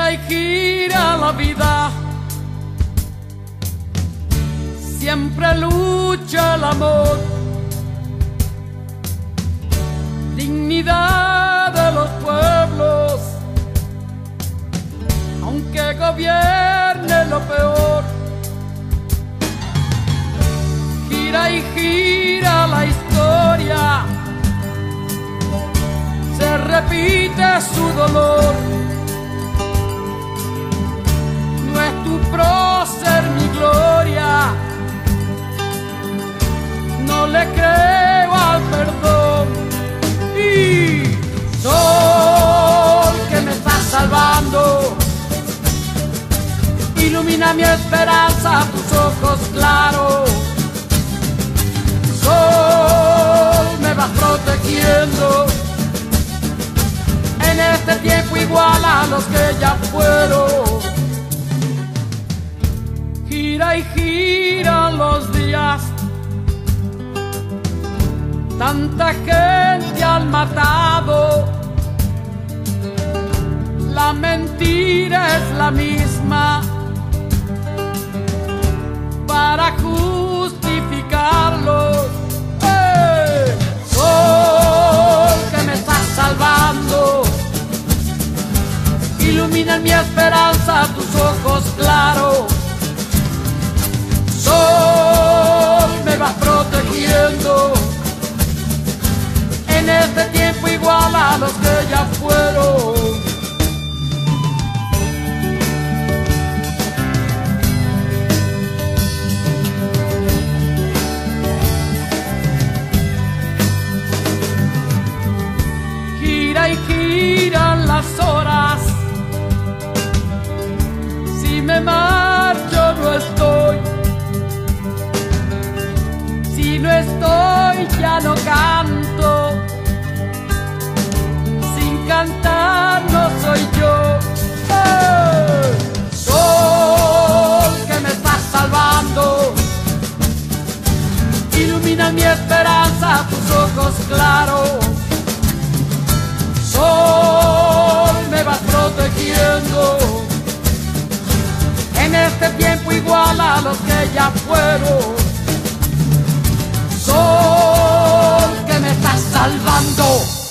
Gira y gira la vida, siempre lucha el amor, dignidad de los pueblos, aunque gobierne lo peor. Gira y gira la historia, se repite su dolor. No es tu prócer mi gloria, no le creo al perdón. Y sol que me estás salvando, ilumina mi esperanza, tus ojos claros. Sol, me vas protegiendo en este tiempo igual a los que ya fueron. Gira y giran los días, tanta gente han matado, la mentira es la misma para justificarlos. Sol que me estás salvando, ilumina mi esperanza, tus ojos claros. Sol, me vas protegiendo en este tiempo igual a los que ya fueron. Gira y giran las horas, si me marcho no estoy, si no estoy ya no canto, sin cantar no soy yo. Sol que me estás salvando, ilumina mi esperanza, tus ojos claros. Sol, me vas protegiendo en este tiempo igual a los que ya fueron. Sol, que me estás salvando.